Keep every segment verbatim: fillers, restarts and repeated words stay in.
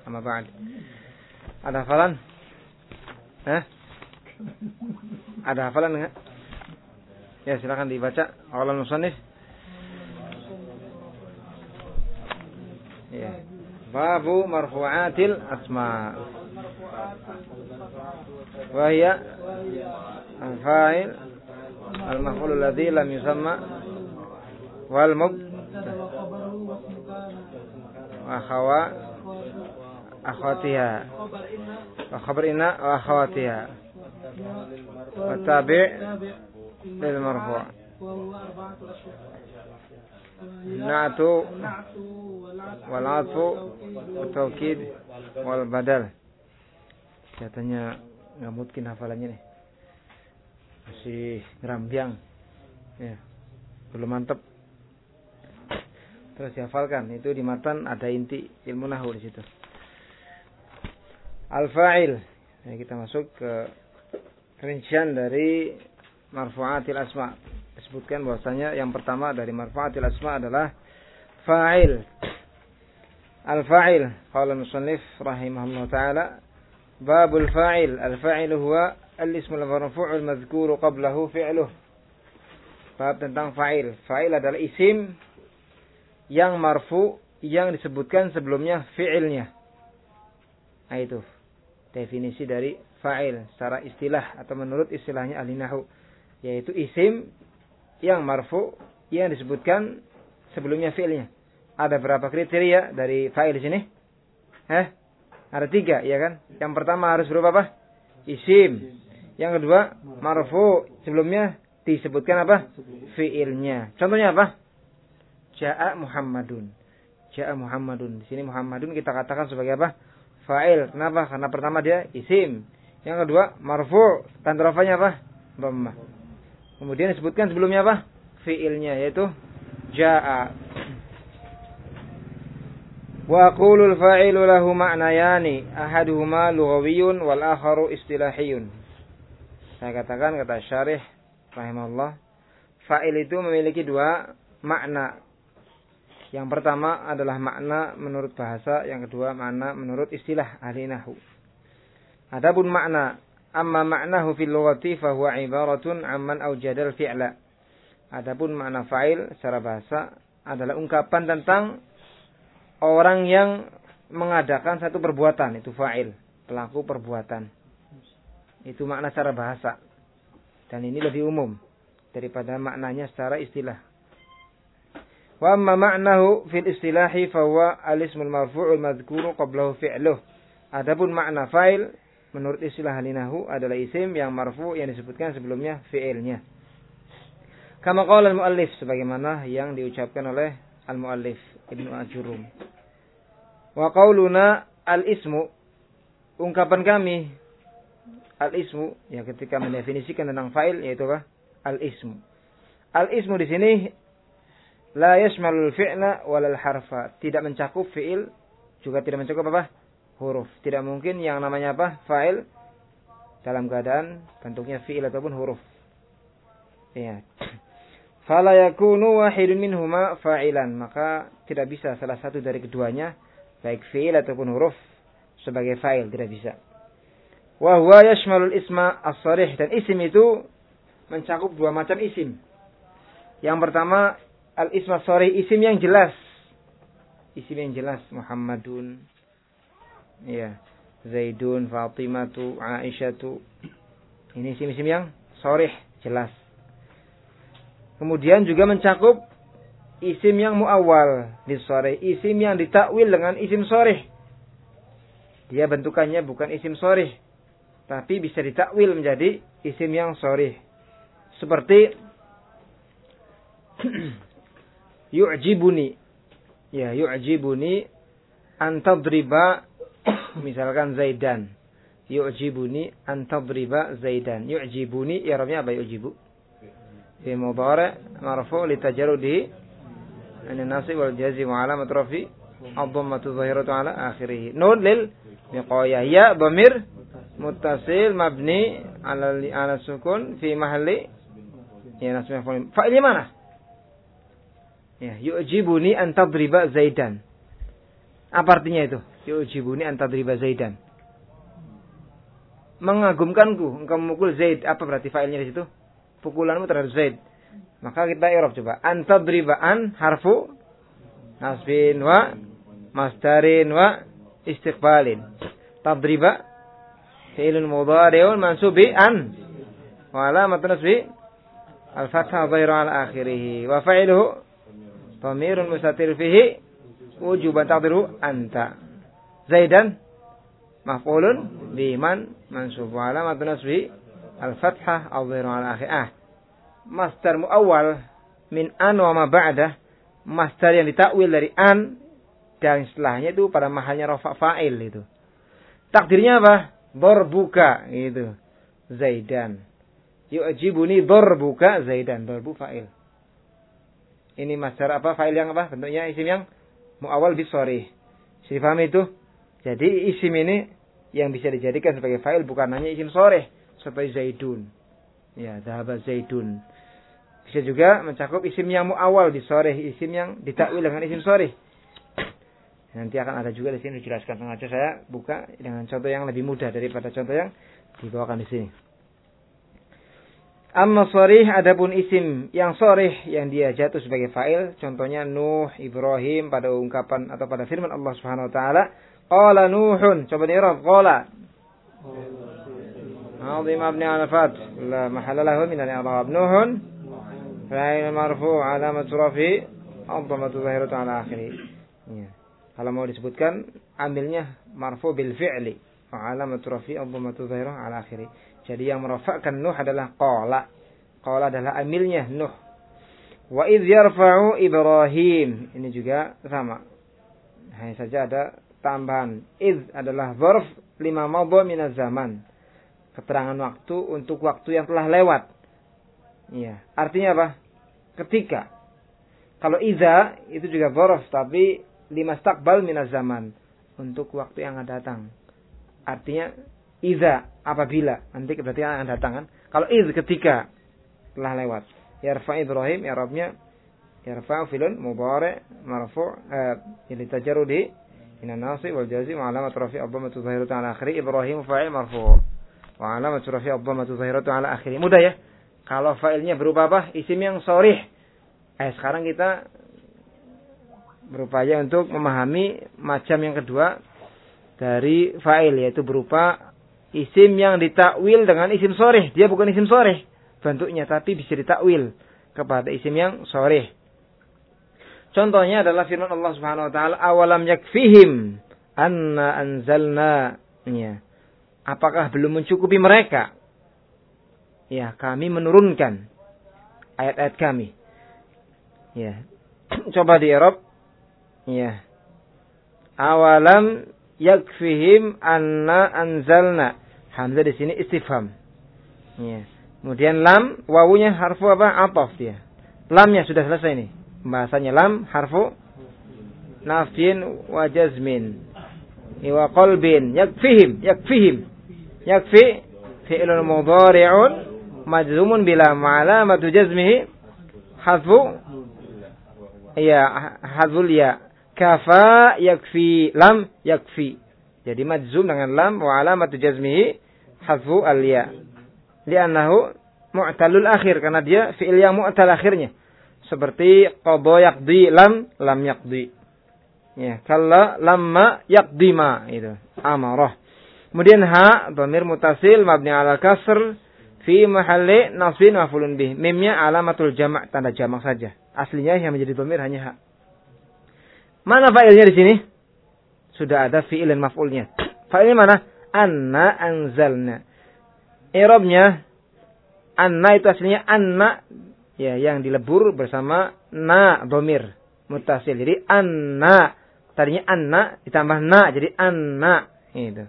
Amma ba'd. Ada hafalan? Hah? Ada hafalan enggak? Ya, silakan dibaca. Qaulul musannif. Ya. Babu marfu'atil asma. Wa hiya al-fa'il al-maf'ul alladhi lam yusamma wal mub wa khawa akhwatiha wa khabar inna wa akhwatiha wa tabi' lil marfu' na'tu wal 'atfu wa tawkid wal badal. Katanya enggak mungkin hafalannya nih. Masih ngerambiang. Ya. Belum mantap. Terus dihafalkan. Itu di matan ada inti ilmu nahwu di situ. Al-fa'il. Nah, kita masuk ke rincian dari marfu'atil asma. Disebutkan bahwasanya yang pertama dari marfu'atil asma adalah fa'il. Al-fa'il. Qala musannif rahimahullah ta'ala. Babul fa'il. Al-fa'il huwa al-ismul marfu'ul madhkuru qablahu fi'luh. Bab tentang fa'il. Fa'il adalah isim yang marfu yang disebutkan sebelumnya fi'ilnya. Nah itu definisi dari fa'il secara istilah atau menurut istilahnya ahli nahwu, yaitu isim yang marfu yang disebutkan sebelumnya fi'ilnya. Ada berapa kriteria dari fa'il di sini? Hah? Ada tiga, ya kan? Yang pertama harus berupa apa? Isim. Yang kedua marfu sebelumnya disebutkan apa? Fi'ilnya. Contohnya apa? Ja'a Muhammadun. Ja'a Muhammadun. Di sini Muhammadun kita katakan sebagai apa? Fa'il. Kenapa? Karena pertama dia isim. Yang kedua marfu. Tanda rafanya apa? Dhammah. Kemudian disebutkan sebelumnya apa? Fi'ilnya, yaitu ja'a. Wa qulul fa'ilu lahu ma'nayani. Ahaduhuma lughawiyyun wal akharu istilahiyun. Saya katakan, kata syarih rahimahullah, fa'il itu memiliki dua makna. Yang pertama adalah makna menurut bahasa, yang kedua makna menurut istilah ahli nahwu. Adapun makna, amma ma'nahu fil lughati fa huwa ibaratun amman awjadal fi'la. Adapun makna fa'il secara bahasa adalah ungkapan tentang orang yang mengadakan satu perbuatan, itu fa'il, pelaku perbuatan. Itu makna secara bahasa. Dan ini lebih umum daripada maknanya secara istilah. Wa amma ma'nahu fil istilahi fa huwa al-ismul marfu'ul madhkuru qablahu fi'luh. Adapun makna fa'il menurut istilah ahli nahwu adalah isim yang marfu yang disebutkan sebelumnya fi'ilnya. Kama qala al-muallif, sebagaimana yang diucapkan oleh al-muallif Ibnu Ajurum. Wa qauluna al-ismu, ungkapan kami al-ismu, ya ketika mendefinisikan tentang fa'il, yaitu apa? Al-ismu. Al-ismu di sini la yashmalul fi'la walal harfa, tidak mencakup fi'il juga tidak mencakup apa? Huruf. Tidak mungkin yang namanya apa? Fa'il dalam keadaan bentuknya fi'il ataupun huruf. Ya. Fala yakunu wahidun minhuma fa'ilan, maka tidak bisa salah satu dari keduanya baik fi'il ataupun huruf sebagai fa'il, tidak bisa. Wa huwa yashmalul isma as-sharih, dan isim itu mencakup dua macam isim. Yang pertama al-isma as-sharih, isim yang jelas. Isim yang jelas, Muhammadun, ya, Zaidun, Fatimatu, Aisyatu. Ini isim-isim yang sharih, jelas. Kemudian juga mencakup isim yang muawwal dis-sharih, isim yang ditakwil dengan isim sharih. Dia bentukannya bukan isim sharih, tapi bisa ditakwil menjadi isim yang sharih. Seperti yu'jibuni. Ya, yu'jibuni an tadriba, misalkan Zaidan. Yu'jibuni an tadriba Zaidan. Yu'jibuni, i'rabnya apa yu'jibu? Fi mudhari' marfu' li tajarrudihi an an-nasib wal jazm wa alamat rafi ad-dhammatu dhahiratu ala akhirih. Nun lil biqaya, ya dhamir muttasil mabni ala ala sukun fi mahalli ya nasb maf'ul. Fa'ilnya mana? Ya, yu'jibuni an tadriba Zaidan. Apa artinya itu? Yu'jibuni an tadriba Zaidan. Mengagumkanku engkau memukul Zaid. Apa berarti fa'ilnya di situ? Pukulanmu terhadap Zaid. Maka kita i'rab coba. An tadriba an harfu nasbin wa masdarin wa istiqbalin. Tadriba fi'lun mudhari'un mansubi an wa alamatun nasbi al-fathah dhahirun ala akhirih wa fa'iluhu dhamirun mustatir fihi wujuban taqdiru anta. Zaidan maf'ulun biman mansub wa alamatun nasbi al-fathah dhahirun ala akhirih. Ah, masdar muawwal min an wa ma ba'dah, masdar yang ditakwil dari an dan setelahnya itu pada mahalnya rafa' fa'il itu. Takdirnya apa? Darbuka gitu. Zaidan. Yu'jibuni darbuka Zaidan. Darbu fa'il. Ini masdar apa? Fa'il yang apa? Bentuknya isim yang muawwal bisharih. Bisa dipahami itu? Jadi isim ini yang bisa dijadikan sebagai fa'il bukan hanya isim sharih seperti Zaidun. Ya, dhahaba Zaidun. Bisa juga mencakup isim yang muawwal bisharih, isim yang ditakwil dengan isim sharih. Nanti akan ada juga di sini dijelaskan. Sengaja saya buka dengan contoh yang lebih mudah daripada contoh yang dibawakan di sini. Amma sharih, adapun isim yang sharih yang dia jatuh sebagai fa'il, contohnya Nuh, Ibrahim pada ungkapan atau pada firman Allah Subhanahu wa taala, qala Nuhun, coba di-i'rab qala. Azim mabni 'ala al-fath, la mahalla lahu min al-i'rab. Nuhun fa'il marfu' 'alamat rafi' ad-dhammatu dhahiratu 'ala akhirih. Ya. Kalau mau disebutkan amilnya marfu bil fi'li wa alamatu rafi' ad-dhammatu dhahirah ala akhiri. Jadi yang merafa'kan Nuh adalah qala. Qala adalah amilnya Nuh. Wa idz yarfa'u Ibrahim. Ini juga sama. Hanya saja ada tambahan. Idz adalah dzarf lima madha min az-zaman. Keterangan waktu untuk waktu yang telah lewat. Iya, artinya apa? Ketika. Kalau idza itu juga dzarf tapi lima staqbal minaz zaman, untuk waktu yang akan datang. Artinya idza apabila, nanti berarti akan datang kan. Kalau idz ketika telah lewat. Yarfa Ibrahim i'rabnya yarfa filun mudhari' marfu' yang ditajarrudi min an-nasib wal jazim wa alamat rafi' ad-dhammatu dhahiratu ala akhiri. Ibrahim fa'il marfu' wa alamat rafi' ad-dhammatu dhahiratu ala akhiri. Mudah ya. Kalau fa'ilnya berupa apa? Isim yang sharih. Eh sekarang kita berupaya untuk memahami macam yang kedua dari fa'il, yaitu berupa isim yang ditakwil dengan isim sharih. Dia bukan isim sharih bentuknya, tapi bisa ditakwil kepada isim yang sharih. Contohnya adalah firman Allah Subhanahu wa taala, awalam yakfihim anna anzalna. Ya. Apakah belum mencukupi mereka? Ya, kami menurunkan ayat-ayat kami. Ya. Coba di i'rab. Ya. Awalam yakfihim anna anzalna. Hamzah di sini istifham. Ya. Kemudian lam, wawunya harfu apa? Athaf dia. Lamnya sudah selesai nih. Bahasanya lam harfu nafyin wa jazmin. Wa qalbin yakfihim, yakfihim. Yakfi fi'lun mudhari'un majzumun bila ma'alamatu jazmihi hadfu ya hadful ya. Kafa yakfi, lam yakfi. Jadi majzum dengan lam wa alamatu jazmihi hadfu al-ya. Li'annahu mu'talul akhir, karena dia fi'il yang mu'tal akhirnya. Seperti qadha yaqdi, lam lam yaqdi. Ya, kalla lamma yaqdima itu amarah. Kemudian ha dhamir mutasil mabni 'ala kasr fi mahalli nasbin maf'ulun bih. Mimnya alamatul jama', tanda jamak saja. Aslinya yang menjadi dhamir hanya ha. Mana fa'ilnya di sini? Sudah ada fi'il dan maf'ulnya. Fa'ilnya mana? Anna anzalna. I'rabnya anna itu aslinya anna, ya, yang dilebur bersama na dhamir mutasil. Jadi anna, tadinya anna ditambah na jadi anna itu.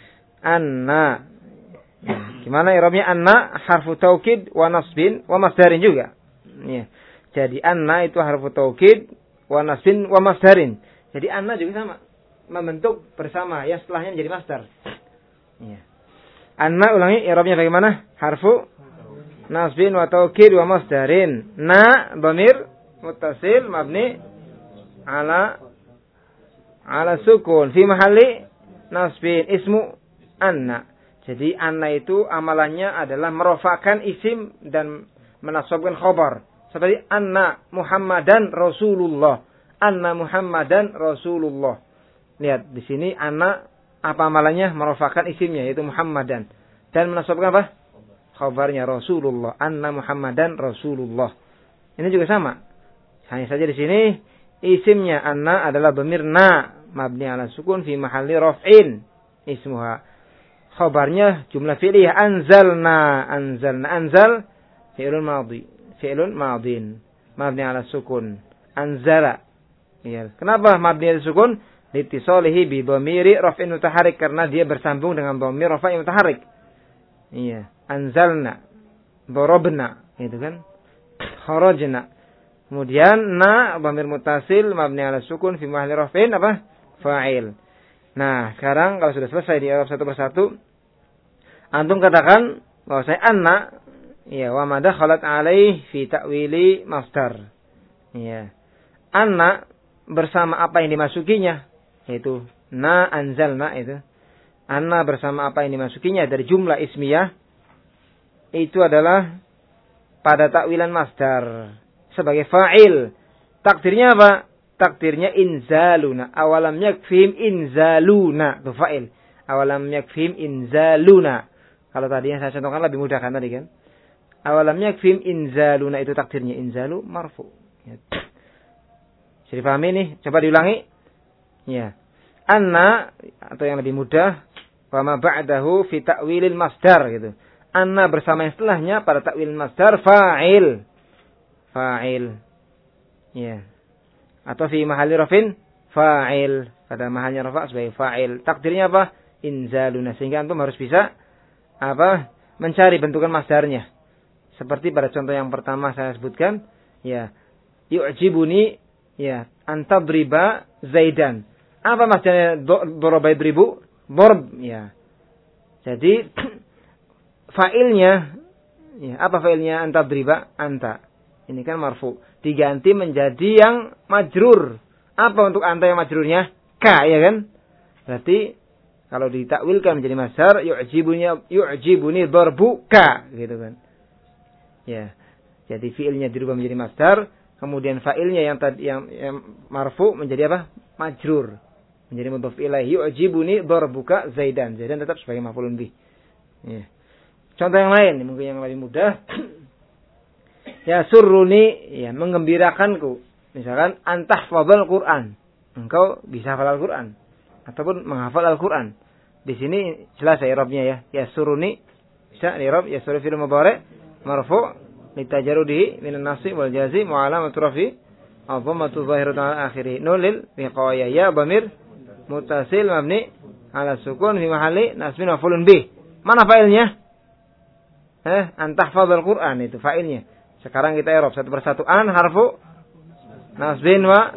Anna. Ya. Gimana i'rabnya anna? Harfu taukid wa nasbin wa masdarin juga. Ya. Jadi anna itu harfu taukid wa nasbin wa masdarin. Jadi anna juga sama, membentuk bersama yang setelahnya menjadi masdar. Ya. Anna, ulangi i'rabnya bagaimana? Harfu nasbin wa taukid wa masdarin. Na dhamir muttasil mabni ala ala sukun fi mahalli nasbin ismu anna. Jadi anna itu amalannya adalah merofakkan isim dan menasabkan khabar. Seperti anna Muhammadan Rasulullah. Anna Muhammadan Rasulullah. Lihat di sini anna apa amalannya? Merofakkan isimnya yaitu Muhammadan dan menasabkan apa? Khabarnya Rasulullah. Anna Muhammadan Rasulullah. Ini juga sama. Hanya saja di sini isimnya anna adalah dhamir na mabni ala sukun fi mahalli raf'in ismuha. Khabarnya jumlah fi'liyah anzalna anzalna anzal fi'lun madhi fi'lun madhin mabni ala sukun anzala. Ya. Kenapa mabni ala sukun? Litisalihi bi dhamiri raf'in mutaharrik karena dia bersambung dengan dhamir raf'in mutaharrik. Iya, anzalna darabna itu kan. Kharajna. Kemudian na dhamir muttasil mabni ala sukun fi mahalli raf'in apa? Fa'il. Nah, sekarang kalau sudah selesai di i'rab satu persatu, antum katakan bahwa saya anna ya wa ma dakhalat alaih fi ta'wili masdar. Ya. Anna bersama apa yang dimasukinya yaitu na anzalna itu. Anna bersama apa yang dimasukinya dari jumlah ismiyah itu adalah pada takwilan masdar sebagai fa'il. Takdirnya apa? Takdirnya inzaluna. Awalam yakfihim inzaluna. Itu fa'il. Awalam yakfihim inzaluna. Kalau tadi yang saya contohkan lebih mudah kan tadi kan? Awalam yakfihim inzaluna itu takdirnya. Inzalu marfu. Ya. Jadi pahami nih? Coba diulangi. Ya. Anna atau yang lebih mudah. Wa ma ba'dahu fi ta'wilil masdar gitu. Anna bersama yang setelahnya pada ta'wil masdar fa'il. Fa'il. Ya. Atau fi mahalli rafin fa'il. Pada mahalnya rafa' sebagai fa'il. Takdirnya apa? Inzaluna. Sehingga antum harus bisa apa? Mencari bentukan masdarnya. Seperti pada contoh yang pertama saya sebutkan, ya. Yu'jibuni ya, antadriba Zaidan. Apa masdarnya daraba yadribu? Darb, ya. Jadi fa'ilnya ya, apa fa'ilnya antadriba? Anta. Ini kan marfu. Diganti menjadi yang majrur. Apa untuk anta yang majrurnya? Ka, ya kan? Berarti kalau ditakwilkan menjadi masdar, yu'jibuni yu'jibuni darbuka, gitu kan. Ya. Jadi fi'ilnya dirubah menjadi masdar, kemudian fa'ilnya yang tadi yang, yang marfu menjadi apa? Majrur. Menjadi mudhaf ilaih. Yu'jibuni darbuka Zaidan. Zaidan tetap sebagai maf'ulun bih. Ya. Contoh yang lain, mungkin yang lebih mudah. Ya surruni, ya menggembirakanku. Misalkan antahfadzal Quran. Engkau bisa hafal Al-Quran ataupun menghafal Al-Quran. Di sini jelas ya i'rabnya ya. Ya surruni bisa i'rab ya surru fi'il mudhari' marfu' litajarrudihi minan nasib wal jazim wa alamatu rafi adhammatu zahiratun ala akhirih. Nulil biqaya ya dhamir muttasil mabni ala sukun fi mahalli nasbin maf'ulun bih. Mana fa'ilnya? Eh, antahfadzal Quran itu fa'ilnya. Sekarang kita i'rab satu persatu. An harfu nasbin wa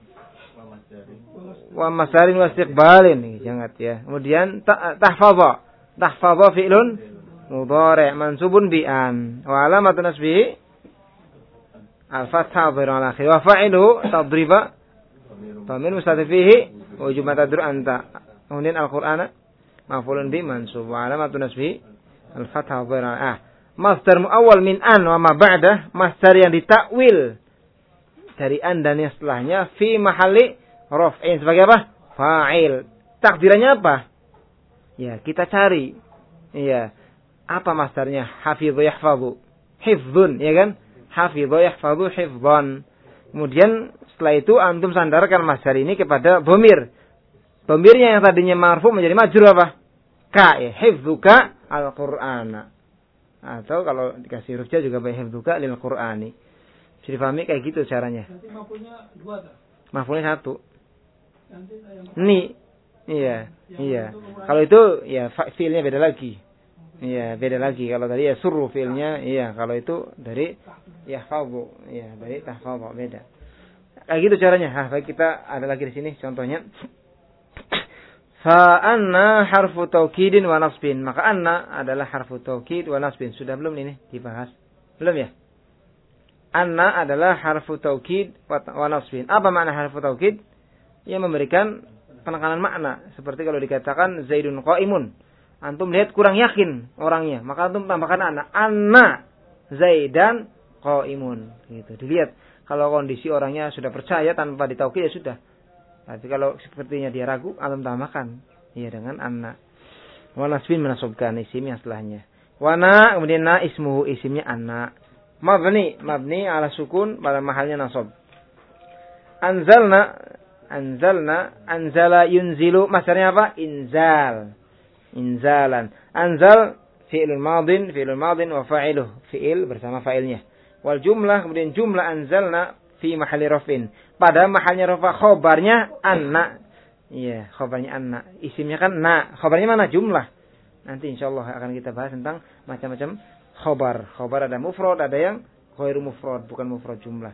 wa masdarin wa istiqbalin. Jangan ya. Kemudian tahfadha. Tahfadha fi'lun mudhari' mansubun bi an. Wa alamatun nasbihi al-fathah dhahirun ala akhir. Wa fa'iluhu tadriba dhamir mustatir fihi wa jumlah tadru anta. Kemudian al-Qur'ana maf'ulun bi mansub wa alamatun nasbihi al-fathah dhahirun ala ah. Masdar muawwal min an wa ma ba'dah, masdar yang ditakwil dari an dan yang setelahnya fi mahalli raf'in sebagai apa? Fa'il. Takdirannya apa? Ya, kita cari. Iya. Apa masdarnya? Hafidhu yahfadhu. Hifdzun, ya kan? Hafidhu yahfadhu hifdzan. Kemudian setelah itu antum sandarkan masdar ini kepada dhamir. Dhamirnya yang tadinya marfu menjadi majrur apa? Ka, ya. Hifdzuka al-Qur'ana. Atau kalau dikasih huruf ja juga baik hifdzuka lil Qur'ani. Bisa dipahami kayak gitu caranya. Nanti mafulnya dua tak? Mafulnya satu. Nanti yang Ni. Iya, iya. Kalau itu ya fiilnya beda lagi. Iya, beda lagi. Kalau tadi ya surru fiilnya, iya. Kalau itu dari yahfadhu, iya, dari tahfadhu beda. Kayak gitu caranya. Hah, baik kita ada lagi di sini contohnya. Fa anna harfu taukidin wa nasbin. Maka anna adalah harfu taukid wa nasbin. Sudah belum ini dibahas? Belum ya? Anna adalah harfu taukid wa nasbin. Apa makna harfu taukid? yang memberikan penekanan makna. Seperti kalau dikatakan Zaidun qaimun. Antum lihat kurang yakin orangnya, maka antum tambahkan anna. Anna Zaidan qaimun. Gitu. Dilihat kalau kondisi orangnya sudah percaya tanpa ditaukid ya sudah. Tapi kalau sepertinya dia ragu, antum tambahkan ya dengan anna. Wa nasbin menasabkan isim yang setelahnya. Wana kemudian na ismuhu isimnya anna. Mabni mabni ala sukun pada mahalnya nasab. Anzalna anzalna anzala yunzilu masdarnya apa? Inzal. Inzalan. Anzal fi'lul madin fi'lul madin wa fa'iluh fi'il bersama fa'ilnya. Wal jumlah kemudian jumlah anzalna fi mahalli rafin. Pada mahalnya rafa khobarnya anna. Iya, khobarnya anna. Isimnya kan na. Khobarnya mana? Jumlah. Nanti insyaallah akan kita bahas tentang macam-macam khobar. Khobar ada mufrad, ada yang ghairu mufrad, bukan mufrad jumlah.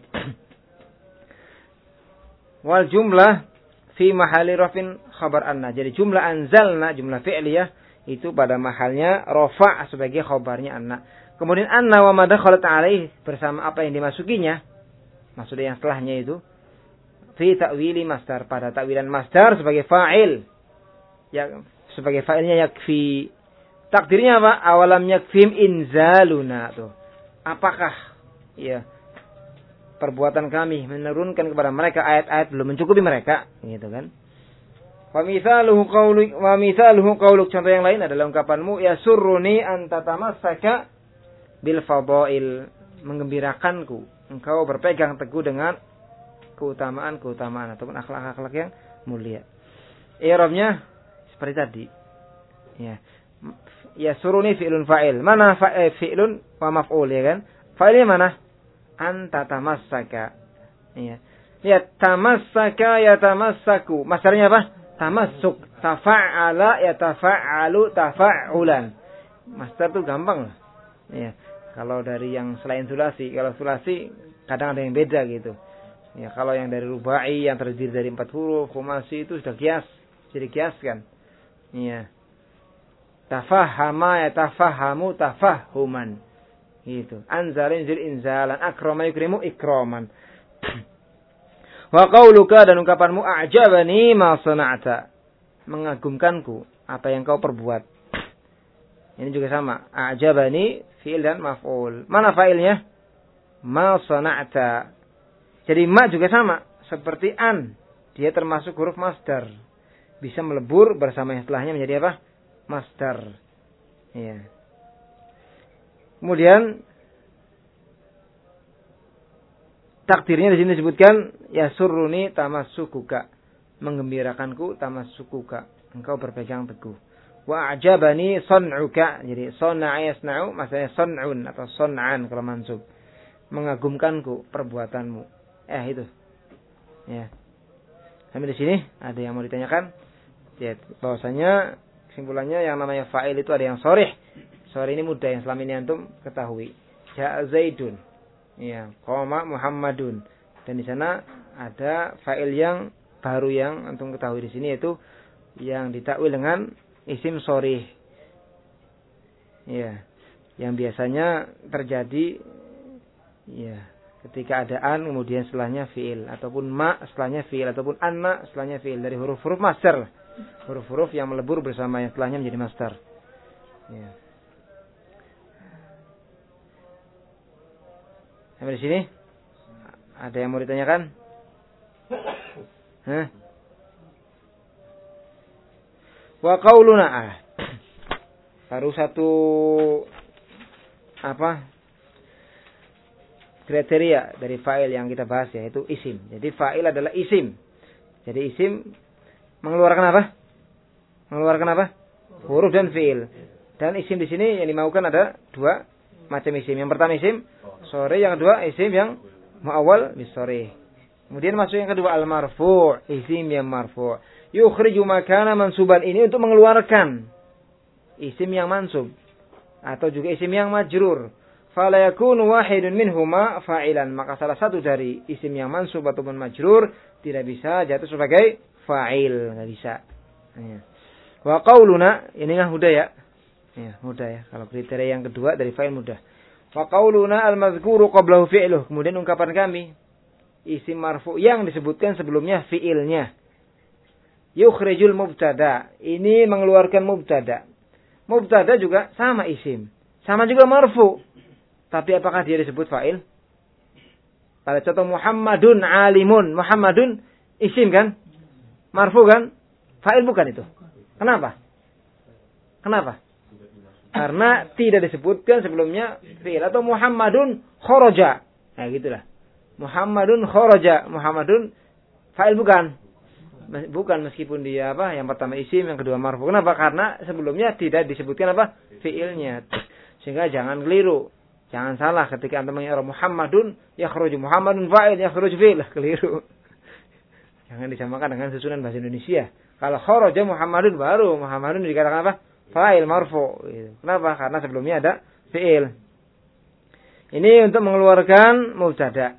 Wal jumlah fi mahalli rafin khabar anna. Jadi jumlah anzalna, jumlah fi'liyah itu pada mahalnya rafa' sebagai khabarnya anna. Kemudian anna wa ma dakhalat alaih bersama apa yang dimasukinya. Maksudnya yang setelahnya itu fi ta'wili masdar, pada ta'wilan masdar sebagai fa'il. Ya, sebagai fa'ilnya yakfi. Takdirnya apa? Awalam yakfim inzaluna tuh. Apakah ya perbuatan kami menurunkan kepada mereka ayat-ayat belum mencukupi mereka, gitu kan? Wa mithaluhu qauluk wa mithaluhu qauluk, contoh yang lain adalah ungkapanmu yasurruni an tatamassaka bil fadail, menggembirakanku engkau berpegang teguh dengan keutamaan-keutamaan ataupun akhlak-akhlak yang mulia. I'rabnya seperti tadi. Ya. Yasurruni fi'lun fa'il. Mana fa'il fi'lun wa maf'ul ya kan? Fa'ilnya mana? Anta tamassaka. Ya. Lihat tamassaka yatamassaku. Masdarnya apa? Tamassuk. Tafa'ala yatafa'alu tafa'ulan. Masdar itu gampang lah. Ya. Kalau dari yang selain sulasi, kalau sulasi kadang ada yang beda gitu. Ya, kalau yang dari rubai yang terdiri dari empat huruf, khumasi itu sudah kias, jadi kiaskan. Iya. Tafahama yatafahamu tafahuman. Gitu. Anzalin zil inzalan, akrama yukrimu ikraman. Wa qauluka, dan ungkapanmu a'jabani ma sana'ta. Mengagumkanku apa yang kau perbuat. Ini juga sama. A'jabani fi'il dan maf'ul. Mana fa'ilnya? Ma sana'ta. Jadi ma juga sama seperti an. Dia termasuk huruf masdar. Bisa melebur bersama yang setelahnya menjadi apa? Masdar. Ya. Kemudian takdirnya di sini disebutkan yasurruni tamassukuka. Menggembirakanku tamassukuka. Engkau berpegang teguh. Wa a'jabani son'uka. Jadi son'a yasna'u maksudnya son'un atau son'an kalau mansub. Mengagumkanku perbuatanmu. Eh itu. Ya. Sampai di sini ada yang mau ditanyakan? Ya, bahwasanya kesimpulannya yang namanya fa'il itu ada yang sharih. Sharih ini mudah yang selama ini antum ketahui. Ja'a Zaidun. Ya, qama Muhammadun. Dan di sana ada fa'il yang baru yang antum ketahui di sini yaitu yang ditakwil dengan isim sharih. Ya. Yang biasanya terjadi ya ketika ada an kemudian setelahnya fi'il ataupun ma setelahnya fi'il ataupun anna setelahnya fi'il dari huruf-huruf masdar. Huruf-huruf yang melebur bersama yang setelahnya menjadi masdar. Ya. Sampai di sini ada yang mau ditanyakan? Hah? Wa qauluna ah. Baru satu apa? Kriteria dari fa'il yang kita bahas yaitu isim. Jadi fa'il adalah isim. Jadi isim mengeluarkan apa? Mengeluarkan apa? Huruf dan fi'il. Dan isim di sini yang dimaukan ada dua macam isim. Yang pertama isim sore, yang kedua isim yang muawwal bisore. Kemudian masuk yang kedua al-marfu', isim yang marfu'. Yukhriju makana mansuban, ini untuk mengeluarkan isim yang mansub atau juga isim yang majrur. Fala yakunu wahidun minhuma fa'ilan, maka salah satu dari isim yang mansub ataupun majrur tidak bisa jatuh sebagai fa'il, enggak bisa. Ya. Wa qauluna, ini kan mudah ya. Ya, mudah ya. Kalau kriteria yang kedua dari fa'il mudah. Wa qauluna al-madhkuru qablahu fi'luh, kemudian ungkapan kami isim marfu yang disebutkan sebelumnya fi'ilnya. Yukhrijul mubtada. Ini mengeluarkan mubtada. Mubtada juga sama isim. Sama juga marfu. Tapi apakah dia disebut fa'il? Pada contoh Muhammadun alimun. Muhammadun isim kan? Marfu kan? Fa'il bukan itu. Kenapa? Kenapa? Karena tidak disebutkan sebelumnya fi'il. Atau Muhammadun kharaja. Nah gitulah. Muhammadun kharaja. Muhammadun fa'il bukan. Bukan meskipun dia apa? Yang pertama isim, yang kedua marfu. Kenapa? Karena sebelumnya tidak disebutkan apa? Fi'ilnya. Sehingga jangan keliru. Jangan salah ketika Anda mengira Muhammadun yakhruju. Muhammadun fa'il yakhruju fi'il. Keliru. Jangan disamakan dengan susunan bahasa Indonesia. Kalau kharaja Muhammadun baru. Muhammadun dikatakan apa? Fa'il marfu. Kenapa? Karena sebelumnya ada fi'il. Ini untuk mengeluarkan mubtada.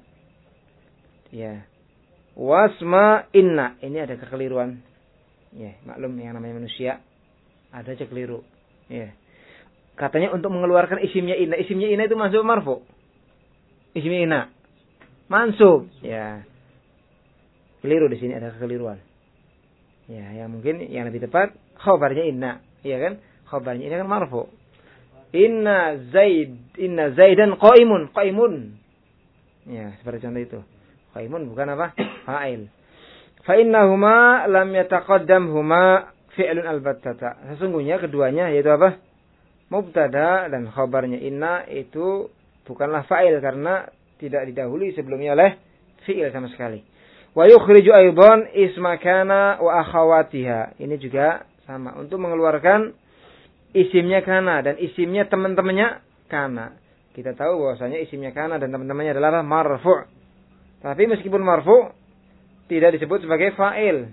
Ya. Wasma inna. Ini ada kekeliruan. Ya, maklum yang namanya manusia. Ada aja keliru. Ya. Katanya untuk mengeluarkan isimnya inna. Isimnya inna itu masuk marfu. Isimnya inna. Mansub. Ya. Keliru di sini, ada kekeliruan. Ya, ya mungkin yang lebih tepat khabarnya inna. Iya kan? Khabarnya ini kan marfu. Inna Zaid, inna Zaidan qaimun, qaimun. Ya, seperti contoh itu. Qaimun bukan apa? Fa'il. Fa innahuma lam yataqaddamhuma fi'lun albattata. Sesungguhnya keduanya yaitu apa? Mubtada dan khabarnya inna itu bukanlah fa'il karena tidak didahului sebelumnya oleh fi'il sama sekali. Wa yukhriju aidan isma kana wa akhawatiha. Ini juga sama untuk mengeluarkan isimnya kana dan isimnya teman-temannya kana. Kita tahu bahwasanya isimnya kana dan teman-temannya adalah marfu'. Tapi meskipun marfu' tidak disebut sebagai fa'il.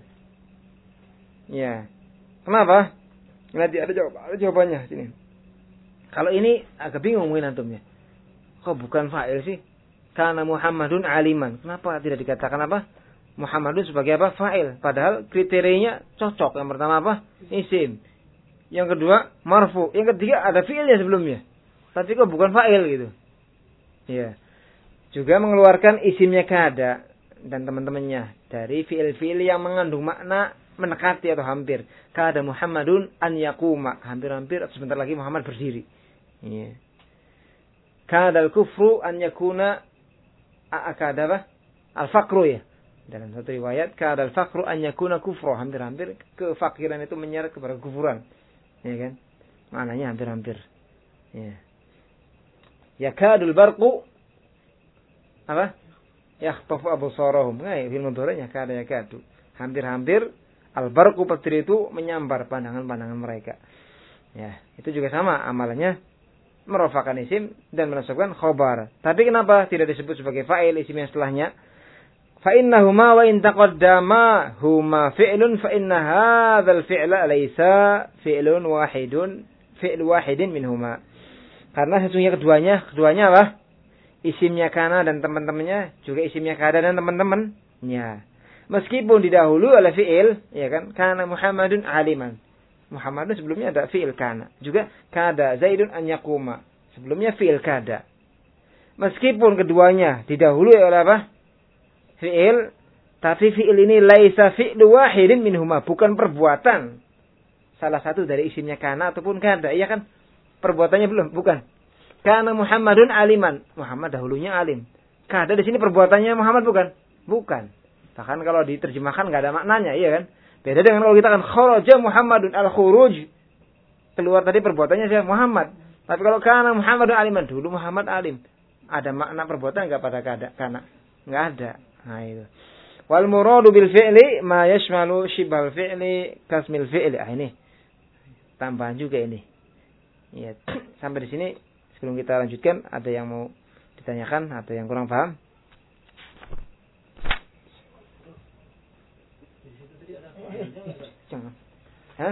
Ya. Kenapa? Nanti ada jawab, ada jawabannya sini. Kalau ini agak bingung mungkin antumnya. Kok bukan fa'il sih? Kana Muhammadun aliman. Kenapa tidak dikatakan apa? Muhammadun sebagai apa? Fa'il. Padahal kriterianya cocok. Yang pertama apa? Isim. Yang kedua marfu. Yang ketiga ada fi'ilnya sebelumnya. Tapi kok bukan fa'il gitu. Ya. Juga mengeluarkan isimnya kada dan teman-temannya dari fi'il-fi'il yang mengandung makna mendekati atau hampir. Kada Muhammadun an yaquma. Hampir-hampir atau sebentar lagi Muhammad berdiri. Ya. Kada al-kufru an yakuna akada apa? Al-faqru ya. Dalam satu riwayat, kada al-faqru an yakuna kufra. Hampir-hampir kefakiran itu menyeret kepada kufuran. Ya kan? Maknanya hampir-hampir. Ya. Yakadul barqu apa? Yakhtafu absarahum. Nah, fil mudhari'nya kada yakadu. Hampir-hampir al-barqu petir itu menyambar pandangan-pandangan mereka. Ya, itu juga sama amalannya merafakan isim dan menasabkan khabar. Tapi kenapa tidak disebut sebagai fa'il isim yang setelahnya? Fa innahuma wa in taqaddama huma fi'lun fa inna hadzal fi'la laysa fi'lun wahidun fi'l wahidin minhuma. Karena sesungguhnya keduanya, keduanya apa? Isimnya kana dan teman-temannya, juga isimnya kada dan teman-temannya. Meskipun didahului oleh fi'il, ya kan? Kana Muhammadun aliman. Muhammadun sebelumnya ada fi'il kana. Juga kada Zaidun an yaquma. Sebelumnya fi'il kada. Meskipun keduanya didahului oleh apa? Fi'il, tapi fi'il ini laisa fi'lu wahidin minhuma, bukan perbuatan salah satu dari isimnya kana ataupun kada. Iya kan? Perbuatannya belum, bukan. Kana Muhammadun aliman. Muhammad dahulunya alim. Kada di sini perbuatannya Muhammad bukan? Bukan. Bahkan kalau diterjemahkan enggak ada maknanya, iya kan? Beda dengan kalau kita kan kharaja Muhammadun al-khuruj. Keluar tadi perbuatannya siapa? Muhammad. Tapi kalau kana Muhammadun aliman, dulu Muhammad alim. Ada makna perbuatan enggak pada kada? Kana? Enggak ada. Nah itu. Wal muradu bil fi'li ma yashmalu shibhal fi'li kasmil fi'li. Ah ini. Tambahan juga ini. Ya, sampai di sini sebelum kita lanjutkan ada yang mau ditanyakan atau yang kurang paham? Jangan. Hah?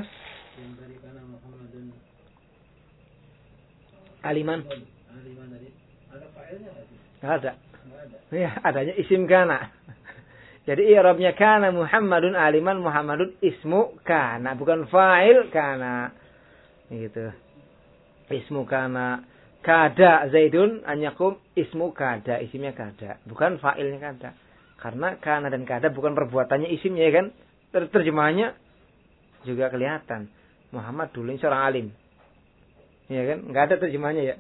Aliman. Aliman tadi. Ada failnya enggak? Ada. Ya, adanya isim kana. Jadi i'rabnya kana Muhammadun aliman, Muhammadun ismu kana, bukan fa'il kana. Gitu. Ismu kana. Kada Zaidun an yaqum, ismu kada, isimnya kada, bukan fa'ilnya kada. Karena kana dan kada bukan perbuatannya isimnya, ya kan? Terjemahannya juga kelihatan. Muhammad dulu ini seorang alim. Ya kan? Enggak ada terjemahnya ya.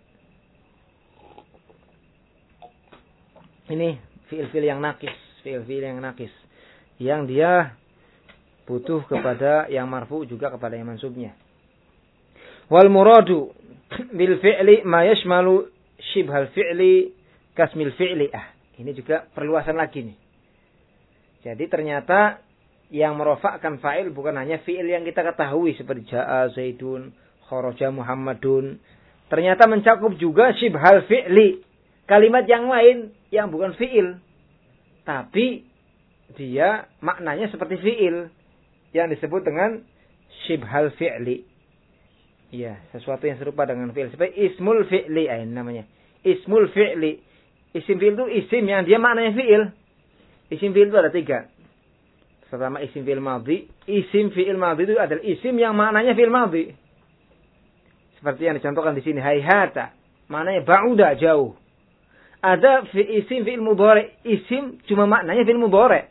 Ini fiil-fiil yang nakis, fiil-fiil yang nakis. Yang dia butuh kepada yang marfu juga kepada yang mansubnya. Wal muradu bil fi'li ma yashmalu shibhal fi'li kasmil fi'li. Ah, ini juga perluasan lagi nih. Jadi ternyata yang merofakkan fa'il bukan hanya fi'il yang kita ketahui seperti ja'a Zaidun, kharaja Muhammadun. Ternyata mencakup juga shibhal fi'li. Kalimat yang lain yang bukan fi'il. Tapi dia maknanya seperti fi'il. Yang disebut dengan shibhal fi'li. Ya, sesuatu yang serupa dengan fi'il. Seperti ismul fi'li. Eh, namanya. Ismul fi'li. Isim fi'il itu isim yang dia maknanya fi'il. Isim fi'il itu ada tiga. Pertama isim fi'il madhi. Isim fi'il madhi itu adalah isim yang maknanya fi'il madhi. Seperti yang dicontohkan di sini. Hayhata. Maknanya ba'uda, jauh. Ada isim fi'il mudhari. Isim cuma maknanya fi'il mudhari.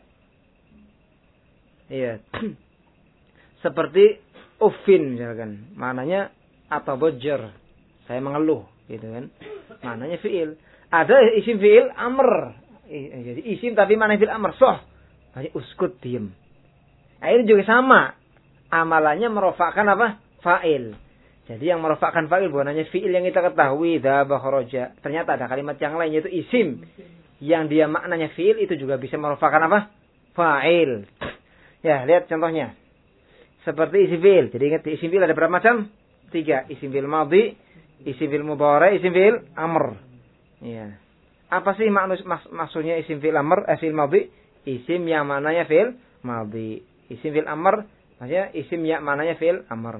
Iya. Seperti uffin misalkan. Maknanya atabajjar. Saya mengeluh. Gitu kan. Maknanya fi'il. Ada isim fi'il amr. Jadi isim tapi maknanya fi'il amr. Soh. Jadi uskut, diem. Nah, ini juga sama. Amalannya merofakkan apa? Fa'il. Jadi yang merofakkan fa'il bukan hanya fi'il yang kita ketahui. Dhaba kharaja. Ternyata ada kalimat yang lain yaitu isim. Yang dia maknanya fi'il itu juga bisa merofakkan apa? Fa'il. Ya, lihat contohnya. Seperti isim fi'il. Jadi ingat isim fi'il ada berapa macam? Tiga. Isim fi'il madhi, isim fi'il mudhari, isim fi'il amr. Ya. Apa sih maksud, maksudnya isim fi'il amr, eh, fi'il madhi? Isim yang maknanya fi'il madhi. Isim fi'il amr, maksudnya isim yang maknanya fi'il amr.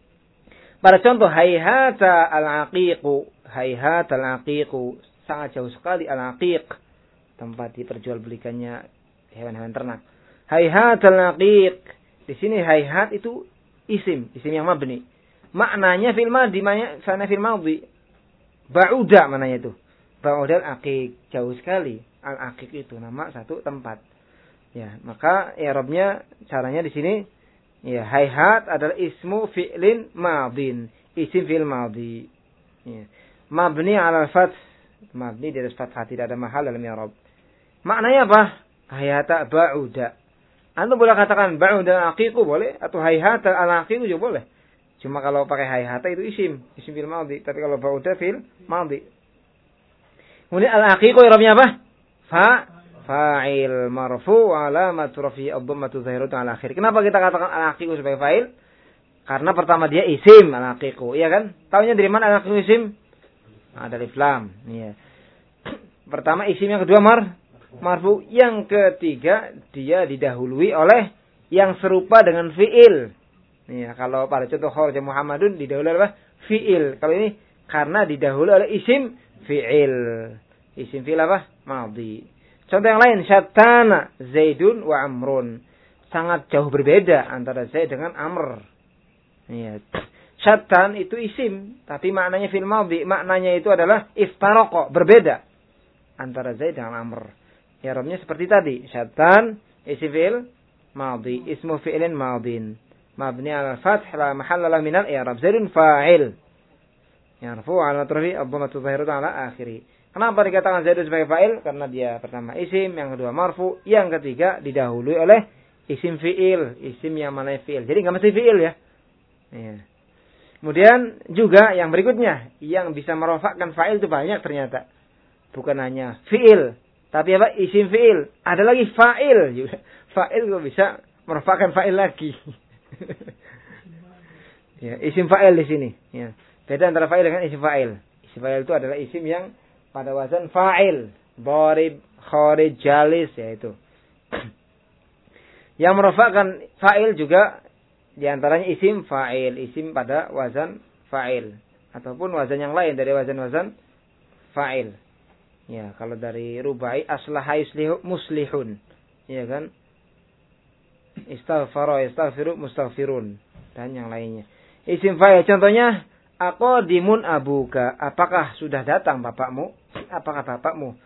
Pada contoh hayhata al-aqiqu, hayhata al-aqiqu, sangat jauh sekali al-aqiq, tempat diperjualbelikannya hewan-hewan ternak. Hayhata al-aqiq, di sini hayhat itu isim, isim yang mabni. Maknanya fi'il madhi, maknanya fi'il madhi. Ba'uda maknanya itu. Ba'uda al-aqiq, jauh sekali. Al-aqiq itu nama satu tempat. Ya, maka i'rabnya caranya di sini ya, hayhat adalah ismu fi'lin madhin, isim fi'il madhi. Ya. Mabni 'ala al-fath, mabni di atas fathah, tidak ada mahal dalam i'rab. Maknanya apa? Hayata ba'uda. Antum boleh katakan ba'uda aqiqu boleh atau hayhata al-aqiqu juga boleh. Cuma kalau pakai hayhata itu isim, isim fi'il madhi, tapi kalau ba'uda fi'il madhi. Kemudian al-aqiqu i'rabnya apa? Fa fa'il marfu alamat rafi ad-dhammatu zahiratu ala akhir. Kenapa kita katakan al-aqiqu sebagai fa'il? Karena pertama dia isim al-aqiqu, iya kan? Taunya dari mana al-aqiqu isim? Ada alif lam, iya. Pertama isim, yang kedua mar marfu, yang ketiga dia didahului oleh yang serupa dengan fi'il. Iya, kalau pada contoh kharaja Muhammadun didahului oleh fi'il. Kalau ini karena didahului oleh isim fi'il. Isim fi'il apa? Madhi. Contoh yang lain, syattana Zaidun wa Amrun. Sangat jauh berbeda antara Zaid dengan Amr. Ya. Syattan itu isim, tapi maknanya fil madhi. Maknanya itu adalah iftaraqa, berbeda antara Zaid dengan Amr. Ya, I'rabnya seperti tadi. Syattan isim fi'il madhi, ismu fi'ilin madhin. Mabni 'ala al-fath la mahalla lahu min al-i'rab. Zaidun fa'il. Yarfu 'ala tarfi ad-dhammatu zahiratu 'ala akhirih. Kenapa dikatakan Zaidun sebagai fa'il? Karena dia pertama isim, yang kedua marfu, yang ketiga didahului oleh isim fi'il, isim yang mana fi'il. Jadi nggak mesti fi'il ya. Ya. Kemudian juga yang berikutnya, yang bisa merofakkan fa'il itu banyak ternyata. Bukan hanya fi'il, tapi apa? Isim fi'il. Ada lagi fa'il juga. Fa'il kok bisa merofakkan fa'il lagi. Ya, isim fa'il di sini. Ya. Beda antara fa'il dengan isim fa'il. Isim fa'il itu adalah isim yang pada wazan fa'il, darib, kharij, jalis, yaitu. Yang merofakkan fa'il juga diantaranya isim fa'il, isim pada wazan fa'il, ataupun wazan yang lain dari wazan-wazan fa'il. Ya, kalau dari rubai aslaha yuslihu muslihun, ya kan? Istaghfara yastaghfiru mustaghfirun, dan yang lainnya. Isim fa'il contohnya aqadimun abuka, apakah sudah datang bapakmu? Apakah bapakmu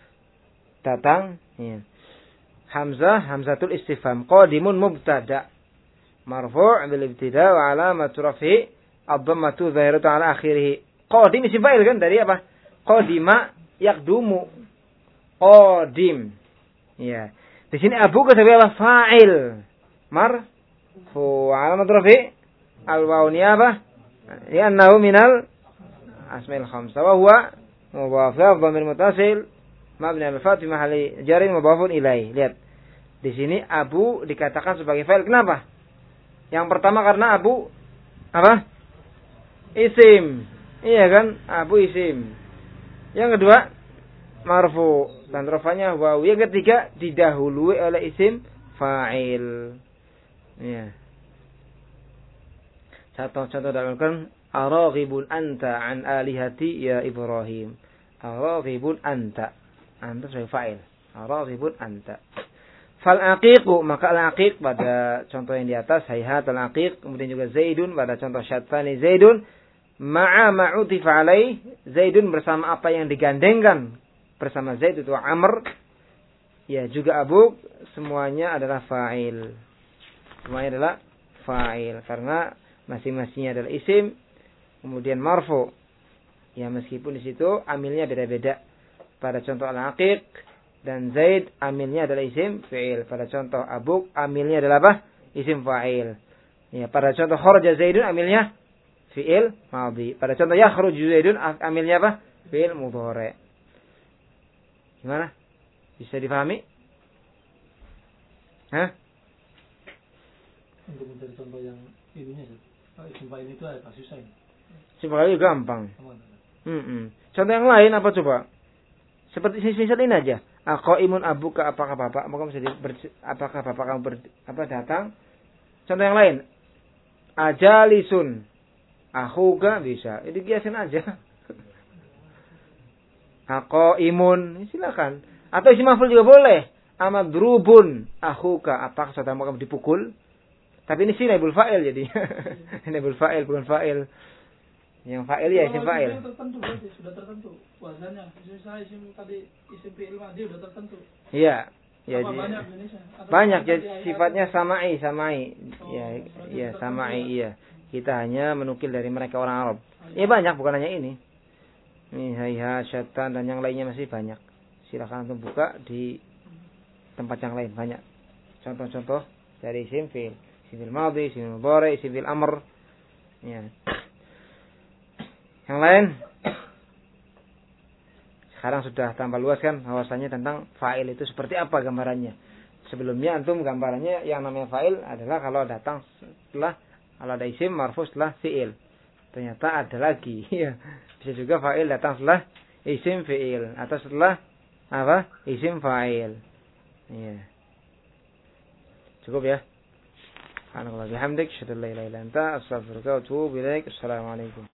datang? Ya. Hamzah, hamzatul istifham. Qadimun mubtada. marfu' bil ibtida wa alamatu raf'i ad-dhammatu dhahiratu ala akhirih. Qadim isim fa'il kan dari apa? Qadima yaqdumu. Qadim. Ya. Di sini abu sebagai apa? Fa'il. Marfu' alamatu raf'i al-wawu niyabah. Li'annahu minal asma'il khamsah wa huwa mudhaf dhamir muttasil mabni al-fath fi mahalli jarin mudhafun ilaih. Lihat. Di sini abu dikatakan sebagai fa'il. Kenapa? Yang pertama karena abu apa? Isim. Iya kan? Abu isim. Yang kedua marfu dan rafanya wawu. Yang ketiga didahului oleh isim fa'il. Iya. Contoh-contoh dalam Al-Quran, araghibun anta an alihati ya Ibrahim. Araghibun anta. Anta sebagai fa'il. Araghibun anta. Fal aqiqu, maka al-aqiq pada contoh yang di atas, hayhat al-aqiq, kemudian juga zaidun pada contoh syattani zaidun, ma'a ma'utif alaih, zaidun bersama apa yang digandengkan bersama zaid itu amr, ya juga abuk, semuanya adalah fa'il. Semuanya adalah fa'il karena masing-masingnya adalah isim, kemudian marfu. Ya meskipun di situ amilnya beda-beda. Pada contoh al-aqiq dan zaid amilnya adalah isim fi'il. Pada contoh abuk amilnya adalah apa? Isim fa'il. Ya pada contoh kharaja zaidun amilnya fi'il madhi. Pada contoh yakhruju zaidun amilnya apa? Fi'il mudhari'. Gimana? Bisa difahami? Hah? Untuk mencari contoh yang ininya, isim fa'il itu ada susah ini. Isim fa'il gampang. Hmm. Contoh yang lain apa coba? Seperti misal ini aja. Aqaimun abuka, apakah bapak? Apakah bisa ber, apakah bapak kamu ber, apa datang? Contoh yang lain. Ajalisun. Akhuka bisa. Itu kiasin aja. Aqaimun, silakan. Atau isim maf'ul juga boleh. Amadrubun akhuka, apakah saudara kamu dipukul? Tapi ini sih naibul fa'il jadi. Naibul fa'il bukan fa'il. Yang fa'il ya isim fa'il. Sudah tertentu berarti, sudah tertentu wazannya. Misalnya isim tadi isim fi'il madhi sudah tertentu. Iya. Ya, apa banyak Indonesia? Atau banyak ya ayat, sifatnya samai, samai. Oh, ya, ya samai ya. iya. Kita hanya menukil dari mereka orang Arab. Iya banyak bukan hanya ini. Ini hayha, syaitan dan yang lainnya masih banyak. Silakan untuk buka di tempat yang lain banyak. Contoh-contoh dari isim fi'il. Isim fi'il madhi, isim fi'il mudhari', isim fi'il amr. Ya. Yang lain? Sekarang sudah tambah luas kan bahwasanya tentang fa'il itu seperti apa gambarannya. Sebelumnya antum gambarannya yang namanya fa'il adalah kalau datang setelah kalau ada isim marfu setelah fi'il. Ternyata ada lagi. Bisa juga fa'il datang setelah isim fi'il atau setelah apa? Isim fa'il. Iya. Cukup ya. Subhanallah bihamdik, syadallah ilaha illa anta, astaghfiruka wa atubu ilaik. Assalamualaikum.